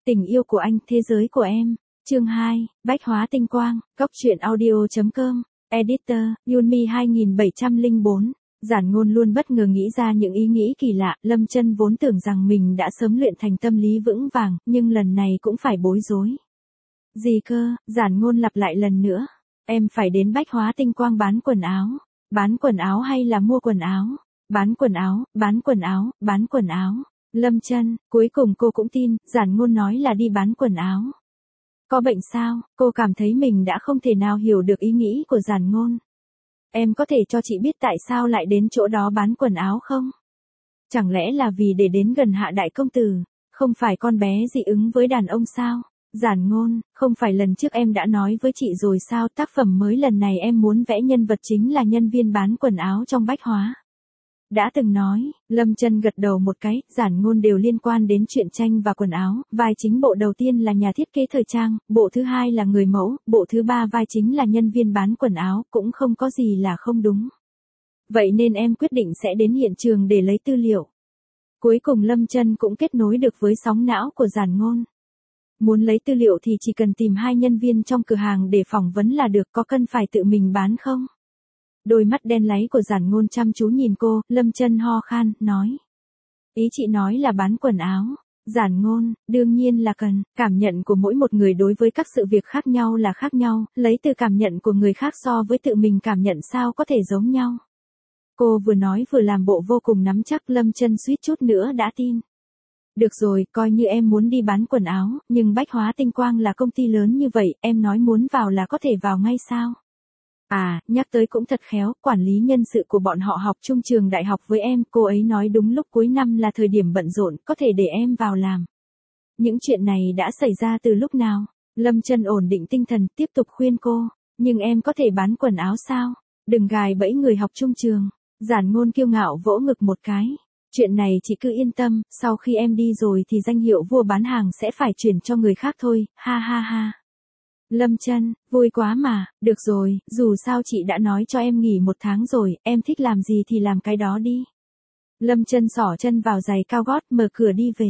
Tình yêu của anh, thế giới của em. Chương 2, Bách hóa tinh quang, góc truyện audio.com, Editor, Yunmi 2704. Giản Ngôn luôn bất ngờ nghĩ ra những ý nghĩ kỳ lạ, Lâm Chân vốn tưởng rằng mình đã sớm luyện thành tâm lý vững vàng, nhưng lần này cũng phải bối rối. Gì cơ? Giản Ngôn lặp lại lần nữa. Em phải đến Bách hóa tinh quang bán quần áo. Bán quần áo hay là mua quần áo? Bán quần áo, bán quần áo, bán quần áo. Lâm Chân, cuối cùng cô cũng tin, Giản Ngôn nói là đi bán quần áo. Có bệnh sao? Cô cảm thấy mình đã không thể nào hiểu được ý nghĩ của Giản Ngôn. Em có thể cho chị biết tại sao lại đến chỗ đó bán quần áo không? Chẳng lẽ là vì để đến gần Hạ đại công tử, không phải con bé dị ứng với đàn ông sao? Giản Ngôn, không phải lần trước em đã nói với chị rồi sao, tác phẩm mới lần này em muốn vẽ nhân vật chính là nhân viên bán quần áo trong bách hóa. Đã từng nói, Lâm Chân gật đầu một cái, Giản Ngôn đều liên quan đến truyện tranh và quần áo, vai chính bộ đầu tiên là nhà thiết kế thời trang, bộ thứ hai là người mẫu, bộ thứ ba vai chính là nhân viên bán quần áo, cũng không có gì là không đúng. Vậy nên em quyết định sẽ đến hiện trường để lấy tư liệu. Cuối cùng Lâm Chân cũng kết nối được với sóng não của Giản Ngôn. Muốn lấy tư liệu thì chỉ cần tìm hai nhân viên trong cửa hàng để phỏng vấn là được, có cần phải tự mình bán không? Đôi mắt đen láy của Giản Ngôn chăm chú nhìn cô, Lâm Chân ho khan, nói. Ý chị nói là bán quần áo. Giản Ngôn, đương nhiên là cần, cảm nhận của mỗi một người đối với các sự việc khác nhau là khác nhau, lấy từ cảm nhận của người khác so với tự mình cảm nhận sao có thể giống nhau. Cô vừa nói vừa làm bộ vô cùng nắm chắc, Lâm Chân suýt chút nữa đã tin. Được rồi, coi như em muốn đi bán quần áo, nhưng Bách hóa tinh quang là công ty lớn như vậy, em nói muốn vào là có thể vào ngay sao? À, nhắc tới cũng thật khéo, quản lý nhân sự của bọn họ học chung trường đại học với em, cô ấy nói đúng lúc cuối năm là thời điểm bận rộn, có thể để em vào làm. Những chuyện này đã xảy ra từ lúc nào? Lâm Chân ổn định tinh thần, tiếp tục khuyên cô, nhưng em có thể bán quần áo sao? Đừng gài bẫy người học chung trường. Giản Ngôn kiêu ngạo vỗ ngực một cái. Chuyện này chị cứ yên tâm, sau khi em đi rồi thì danh hiệu vua bán hàng sẽ phải chuyển cho người khác thôi, ha ha ha. Lâm Chân, vui quá mà, được rồi, dù sao chị đã nói cho em nghỉ 1 tháng rồi, em thích làm gì thì làm cái đó đi. Lâm Chân xỏ chân vào giày cao gót, mở cửa đi về.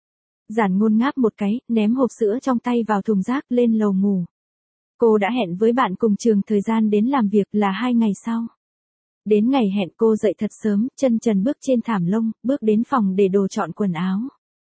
Giản Ngôn ngáp một cái, ném hộp sữa trong tay vào thùng rác, lên lầu ngủ. Cô đã hẹn với bạn cùng trường thời gian đến làm việc là 2 ngày sau. Đến ngày hẹn cô dậy thật sớm, chân trần bước trên thảm lông, bước đến phòng để đồ chọn quần áo.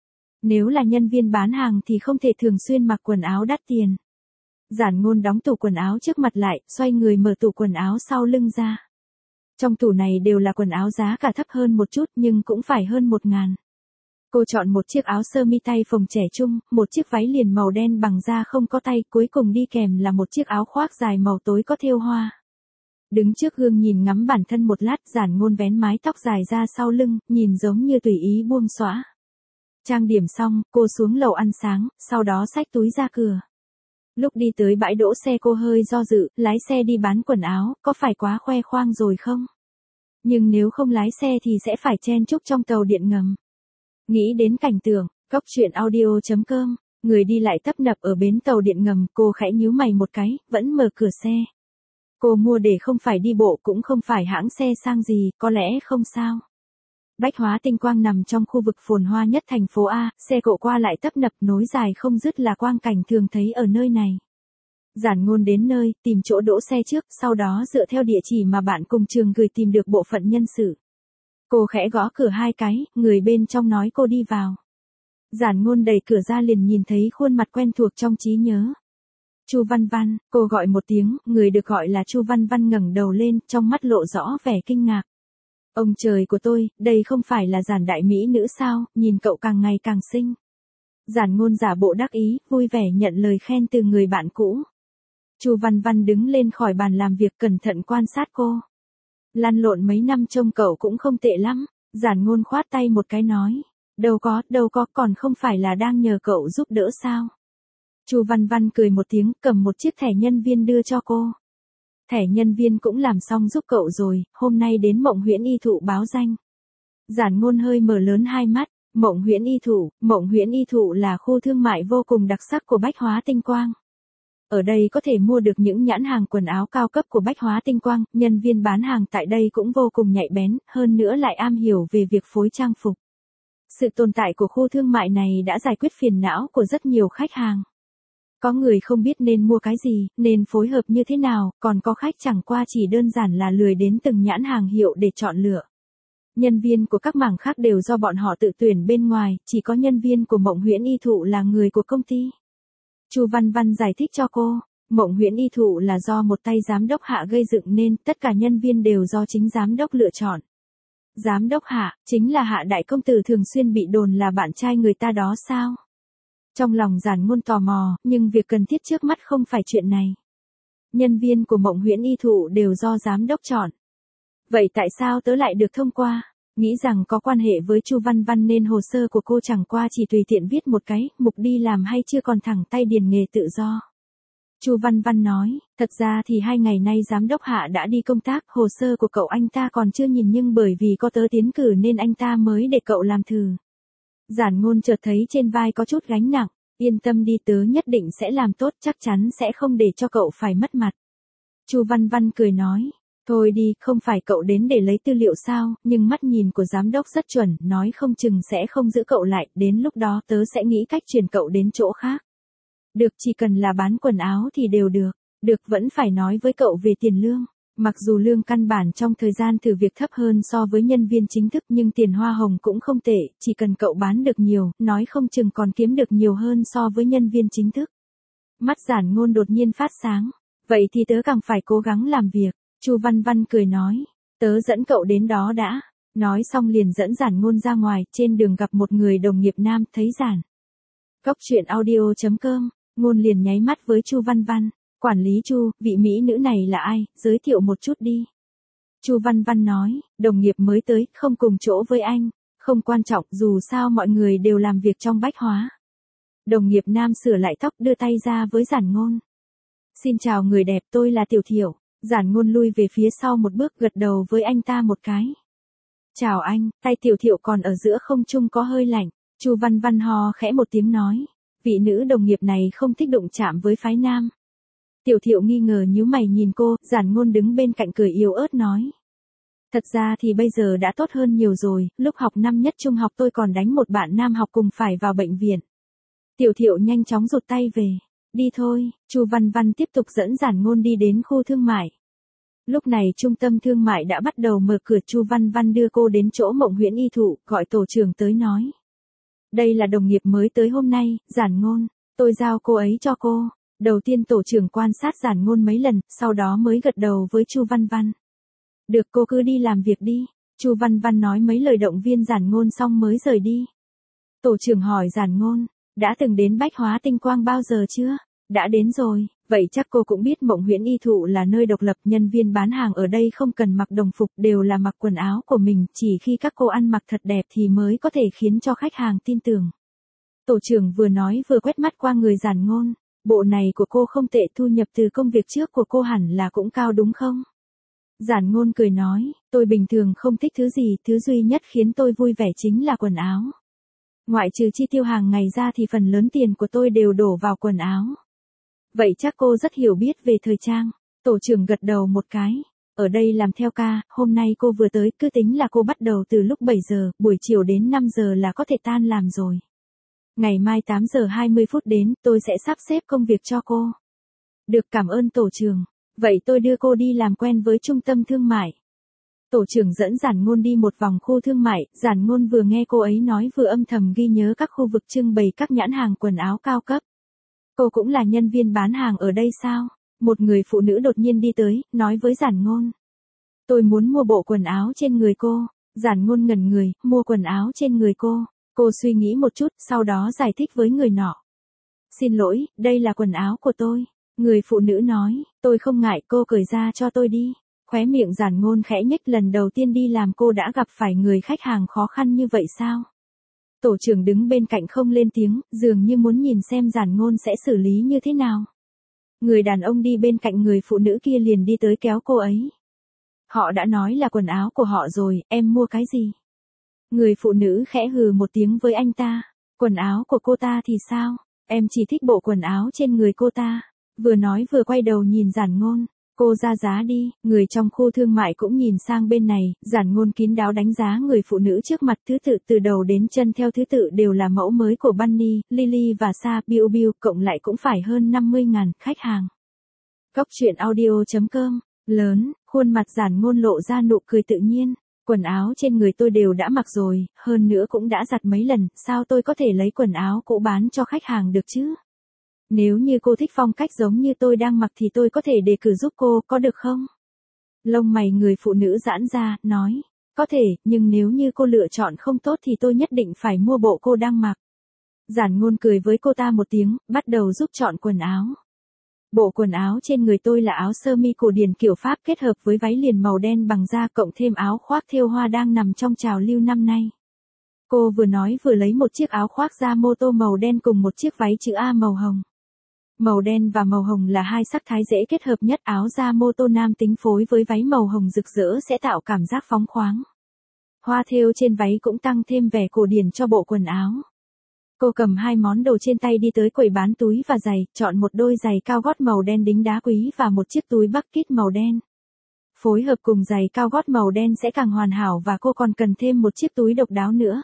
Nếu là nhân viên bán hàng thì không thể thường xuyên mặc quần áo đắt tiền. Giản Ngôn đóng tủ quần áo trước mặt lại, xoay người mở tủ quần áo sau lưng ra. Trong tủ này đều là quần áo giá cả thấp hơn một chút nhưng cũng phải hơn 1.000. Cô chọn một chiếc áo sơ mi tay phồng trẻ trung, một chiếc váy liền màu đen bằng da không có tay, cuối cùng đi kèm là một chiếc áo khoác dài màu tối có thêu hoa. Đứng trước gương nhìn ngắm bản thân một lát, Giản Ngôn vén mái tóc dài ra sau lưng, nhìn giống như tùy ý buông xõa. Trang điểm xong, cô xuống lầu ăn sáng, sau đó xách túi ra cửa. Lúc đi tới bãi đỗ xe cô hơi do dự, lái xe đi bán quần áo, có phải quá khoe khoang rồi không? Nhưng nếu không lái xe thì sẽ phải chen chúc trong tàu điện ngầm. Nghĩ đến cảnh tượng, góc truyện audio.com, người đi lại tấp nập ở bến tàu điện ngầm, cô khẽ nhíu mày một cái, vẫn mở cửa xe. Cô mua để không phải đi bộ cũng không phải hãng xe sang gì, có lẽ không sao. Bách hóa tinh quang nằm trong khu vực phồn hoa nhất thành phố A, xe cộ qua lại tấp nập nối dài không dứt là quang cảnh thường thấy ở nơi này. Giản Ngôn đến nơi, tìm chỗ đỗ xe trước, sau đó dựa theo địa chỉ mà bạn cùng trường gửi tìm được bộ phận nhân sự. Cô khẽ gõ cửa 2 cái, người bên trong nói cô đi vào. Giản Ngôn đẩy cửa ra liền nhìn thấy khuôn mặt quen thuộc trong trí nhớ. Chu Văn Văn, cô gọi một tiếng, người được gọi là Chu Văn Văn ngẩng đầu lên, trong mắt lộ rõ vẻ kinh ngạc. Ông trời của tôi, đây không phải là Giản đại mỹ nữ sao, nhìn cậu càng ngày càng xinh. Giản Ngôn giả bộ đắc ý, vui vẻ nhận lời khen từ người bạn cũ. Chu Văn Văn đứng lên khỏi bàn làm việc cẩn thận quan sát cô. Lăn lộn mấy năm trông cậu cũng không tệ lắm. Giản Ngôn khoát tay một cái nói. Đâu có, còn không phải là đang nhờ cậu giúp đỡ sao. Chu Văn Văn cười một tiếng, cầm một chiếc thẻ nhân viên đưa cho cô. Thẻ nhân viên cũng làm xong giúp cậu rồi, hôm nay đến Mộng Huyễn Y Thụ báo danh. Giản Ngôn hơi mở lớn hai mắt, Mộng Huyễn Y Thụ là khu thương mại vô cùng đặc sắc của Bách hóa tinh quang. Ở đây có thể mua được những nhãn hàng quần áo cao cấp của Bách hóa tinh quang, nhân viên bán hàng tại đây cũng vô cùng nhạy bén, hơn nữa lại am hiểu về việc phối trang phục. Sự tồn tại của khu thương mại này đã giải quyết phiền não của rất nhiều khách hàng. Có người không biết nên mua cái gì, nên phối hợp như thế nào, còn có khách chẳng qua chỉ đơn giản là lười đến từng nhãn hàng hiệu để chọn lựa. Nhân viên của các mảng khác đều do bọn họ tự tuyển bên ngoài, chỉ có nhân viên của Mộng Huyễn Y Thụ là người của công ty. Chu Văn Văn giải thích cho cô, Mộng Huyễn Y Thụ là do một tay giám đốc Hạ gây dựng nên, tất cả nhân viên đều do chính giám đốc lựa chọn. Giám đốc Hạ, chính là Hạ đại công tử thường xuyên bị đồn là bạn trai người ta đó sao? Trong lòng Giản Ngôn tò mò, nhưng việc cần thiết trước mắt không phải chuyện này. Nhân viên của Mộng Huyễn Y Thụ đều do giám đốc chọn. Vậy tại sao tớ lại được thông qua? Nghĩ rằng có quan hệ với Chu Văn Văn nên hồ sơ của cô chẳng qua chỉ tùy tiện viết một cái, mục đi làm hay chưa còn thẳng tay điền nghề tự do. Chu Văn Văn nói, thật ra thì 2 ngày nay giám đốc Hạ đã đi công tác, hồ sơ của cậu anh ta còn chưa nhìn nhưng bởi vì có tớ tiến cử nên anh ta mới để cậu làm thử. Giản Ngôn chợt thấy trên vai có chút gánh nặng, yên tâm đi, tớ nhất định sẽ làm tốt, chắc chắn sẽ không để cho cậu phải mất mặt. Chu Văn Văn cười nói, thôi đi, không phải cậu đến để lấy tư liệu sao, nhưng mắt nhìn của giám đốc rất chuẩn, nói không chừng sẽ không giữ cậu lại, đến lúc đó tớ sẽ nghĩ cách chuyển cậu đến chỗ khác. Được, chỉ cần là bán quần áo thì đều được. Được, vẫn phải nói với cậu về tiền lương. Mặc dù lương căn bản trong thời gian thử việc thấp hơn so với nhân viên chính thức nhưng tiền hoa hồng cũng không tệ, chỉ cần cậu bán được nhiều, nói không chừng còn kiếm được nhiều hơn so với nhân viên chính thức. Mắt Giản Ngôn đột nhiên phát sáng. Vậy thì tớ càng phải cố gắng làm việc. Chu Văn Văn cười nói, tớ dẫn cậu đến đó đã. Nói xong liền dẫn Giản Ngôn ra ngoài, trên đường gặp một người đồng nghiệp nam, thấy Giản. Cốc truyện audio.com, Ngôn liền nháy mắt với Chu Văn Văn, quản lý Chu, vị mỹ nữ này là ai, giới thiệu một chút đi. Chu Văn Văn nói, đồng nghiệp mới tới, không cùng chỗ với anh, không quan trọng, dù sao mọi người đều làm việc trong bách hóa. Đồng nghiệp nam sửa lại tóc đưa tay ra với Giản Ngôn. Xin chào người đẹp, tôi là Tiểu Thiểu. Giản Ngôn lui về phía sau một bước, gật đầu với anh ta một cái. Chào anh, tay Tiểu Thiểu còn ở giữa không trung có hơi lạnh. Chu Văn Văn ho khẽ một tiếng nói, vị nữ đồng nghiệp này không thích đụng chạm với phái nam. Tiểu Thiệu nghi ngờ nhíu mày nhìn cô, Giản Ngôn đứng bên cạnh cười yếu ớt nói. Thật ra thì bây giờ đã tốt hơn nhiều rồi, lúc học năm nhất trung học tôi còn đánh một bạn nam học cùng phải vào bệnh viện. Tiểu Thiệu nhanh chóng rụt tay về. Đi thôi, Chu Văn Văn tiếp tục dẫn Giản Ngôn đi đến khu thương mại. Lúc này trung tâm thương mại đã bắt đầu mở cửa, Chu Văn Văn đưa cô đến chỗ Mộng Huyễn Y Thụ, gọi tổ trưởng tới nói. Đây là đồng nghiệp mới tới hôm nay, Giản Ngôn, tôi giao cô ấy cho cô. Đầu tiên tổ trưởng quan sát Giản Ngôn mấy lần, sau đó mới gật đầu với Chu Văn Văn. Được, cô cứ đi làm việc đi. Chu Văn Văn nói mấy lời động viên Giản Ngôn xong mới rời đi. Tổ trưởng hỏi Giản Ngôn, đã từng đến Bách Hóa Tinh Quang bao giờ chưa? Đã đến rồi, vậy chắc cô cũng biết Mộng Huyễn Y Thụ là nơi độc lập, nhân viên bán hàng ở đây không cần mặc đồng phục, đều là mặc quần áo của mình, chỉ khi các cô ăn mặc thật đẹp thì mới có thể khiến cho khách hàng tin tưởng. Tổ trưởng vừa nói vừa quét mắt qua người Giản Ngôn, bộ này của cô không tệ, thu nhập từ công việc trước của cô hẳn là cũng cao đúng không? Giản Ngôn cười nói, tôi bình thường không thích thứ gì, thứ duy nhất khiến tôi vui vẻ chính là quần áo. Ngoại trừ chi tiêu hàng ngày ra thì phần lớn tiền của tôi đều đổ vào quần áo. Vậy chắc cô rất hiểu biết về thời trang. Tổ trưởng gật đầu một cái. Ở đây làm theo ca, hôm nay cô vừa tới, cứ tính là cô bắt đầu từ lúc 7 giờ, buổi chiều đến 5 giờ là có thể tan làm rồi. Ngày mai 8 giờ 20 phút đến, tôi sẽ sắp xếp công việc cho cô. Được, cảm ơn tổ trưởng. Vậy tôi đưa cô đi làm quen với trung tâm thương mại. Tổ trưởng dẫn Giản Ngôn đi một vòng khu thương mại, Giản Ngôn vừa nghe cô ấy nói vừa âm thầm ghi nhớ các khu vực trưng bày các nhãn hàng quần áo cao cấp. Cô cũng là nhân viên bán hàng ở đây sao? Một người phụ nữ đột nhiên đi tới, nói với Giản Ngôn. Tôi muốn mua bộ quần áo trên người cô. Giản Ngôn ngẩn người, mua quần áo trên người cô. Cô suy nghĩ một chút, sau đó giải thích với người nọ. Xin lỗi, đây là quần áo của tôi. Người phụ nữ nói, tôi không ngại, cô cởi ra cho tôi đi. Khóe miệng Giản Ngôn khẽ nhếch, lần đầu tiên đi làm cô đã gặp phải người khách hàng khó khăn như vậy sao? Tổ trưởng đứng bên cạnh không lên tiếng, dường như muốn nhìn xem Giản Ngôn sẽ xử lý như thế nào. Người đàn ông đi bên cạnh người phụ nữ kia liền đi tới kéo cô ấy. Họ đã nói là quần áo của họ rồi, em mua cái gì? Người phụ nữ khẽ hừ một tiếng với anh ta. Quần áo của cô ta thì sao? Em chỉ thích bộ quần áo trên người cô ta. Vừa nói vừa quay đầu nhìn Giản Ngôn. Cô ra giá đi, người trong khu thương mại cũng nhìn sang bên này, Giản Ngôn kín đáo đánh giá người phụ nữ trước mặt thứ tự từ đầu đến chân theo thứ tự đều là mẫu mới của Bunny, Lily và Sa, Biu Biu, cộng lại cũng phải hơn 50.000 khách hàng. Góc truyện audio.com, lớn, khuôn mặt Giản Ngôn lộ ra nụ cười tự nhiên. Quần áo trên người tôi đều đã mặc rồi, hơn nữa cũng đã giặt mấy lần, sao tôi có thể lấy quần áo cũ bán cho khách hàng được chứ? Nếu như cô thích phong cách giống như tôi đang mặc thì tôi có thể đề cử giúp cô, có được không? Lông mày người phụ nữ giãn ra, nói. Có thể, nhưng nếu như cô lựa chọn không tốt thì tôi nhất định phải mua bộ cô đang mặc. Giản Ngôn cười với cô ta một tiếng, bắt đầu giúp chọn quần áo. Bộ quần áo trên người tôi là áo sơ mi cổ điển kiểu Pháp kết hợp với váy liền màu đen bằng da cộng thêm áo khoác thêu hoa đang nằm trong trào lưu năm nay. Cô vừa nói vừa lấy một chiếc áo khoác da mô tô màu đen cùng một chiếc váy chữ A màu hồng. Màu đen và màu hồng là hai sắc thái dễ kết hợp nhất, áo da mô tô nam tính phối với váy màu hồng rực rỡ sẽ tạo cảm giác phóng khoáng. Hoa thêu trên váy cũng tăng thêm vẻ cổ điển cho bộ quần áo. Cô cầm hai món đồ trên tay đi tới quầy bán túi và giày, chọn một đôi giày cao gót màu đen đính đá quý và một chiếc túi bucket màu đen. Phối hợp cùng giày cao gót màu đen sẽ càng hoàn hảo và cô còn cần thêm một chiếc túi độc đáo nữa.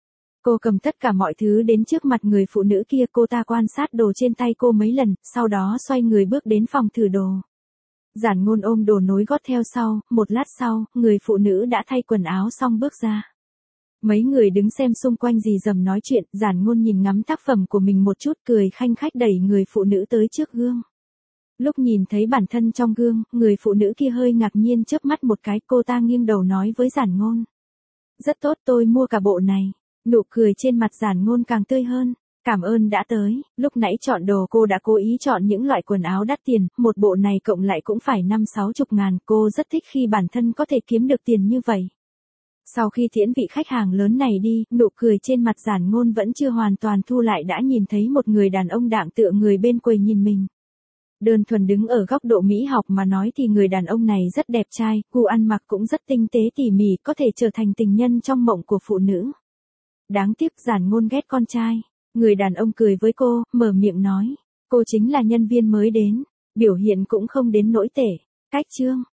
Cô cầm tất cả mọi thứ đến trước mặt người phụ nữ kia, cô ta quan sát đồ trên tay cô mấy lần, sau đó xoay người bước đến phòng thử đồ. Giản Ngôn ôm đồ nối gót theo sau, một lát sau, người phụ nữ đã thay quần áo xong bước ra. Mấy người đứng xem xung quanh rì rầm nói chuyện, Giản Ngôn nhìn ngắm tác phẩm của mình một chút cười khanh khách đẩy người phụ nữ tới trước gương. Lúc nhìn thấy bản thân trong gương, người phụ nữ kia hơi ngạc nhiên chớp mắt một cái, cô ta nghiêng đầu nói với Giản Ngôn. Rất tốt, tôi mua cả bộ này. Nụ cười trên mặt Giản Ngôn càng tươi hơn. Cảm ơn đã tới, lúc nãy chọn đồ cô đã cố ý chọn những loại quần áo đắt tiền, một bộ này cộng lại cũng phải 50-60 ngàn, cô rất thích khi bản thân có thể kiếm được tiền như vậy. Sau khi tiễn vị khách hàng lớn này đi, nụ cười trên mặt Giản Ngôn vẫn chưa hoàn toàn thu lại đã nhìn thấy một người đàn ông đạng tựa người bên quầy nhìn mình. Đơn thuần đứng ở góc độ mỹ học mà nói thì người đàn ông này rất đẹp trai, gu ăn mặc cũng rất tinh tế tỉ mỉ, có thể trở thành tình nhân trong mộng của phụ nữ. Đáng tiếc Giản Ngôn ghét con trai. Người đàn ông cười với cô, mở miệng nói. Cô chính là nhân viên mới đến, biểu hiện cũng không đến nỗi tệ. Cách chương.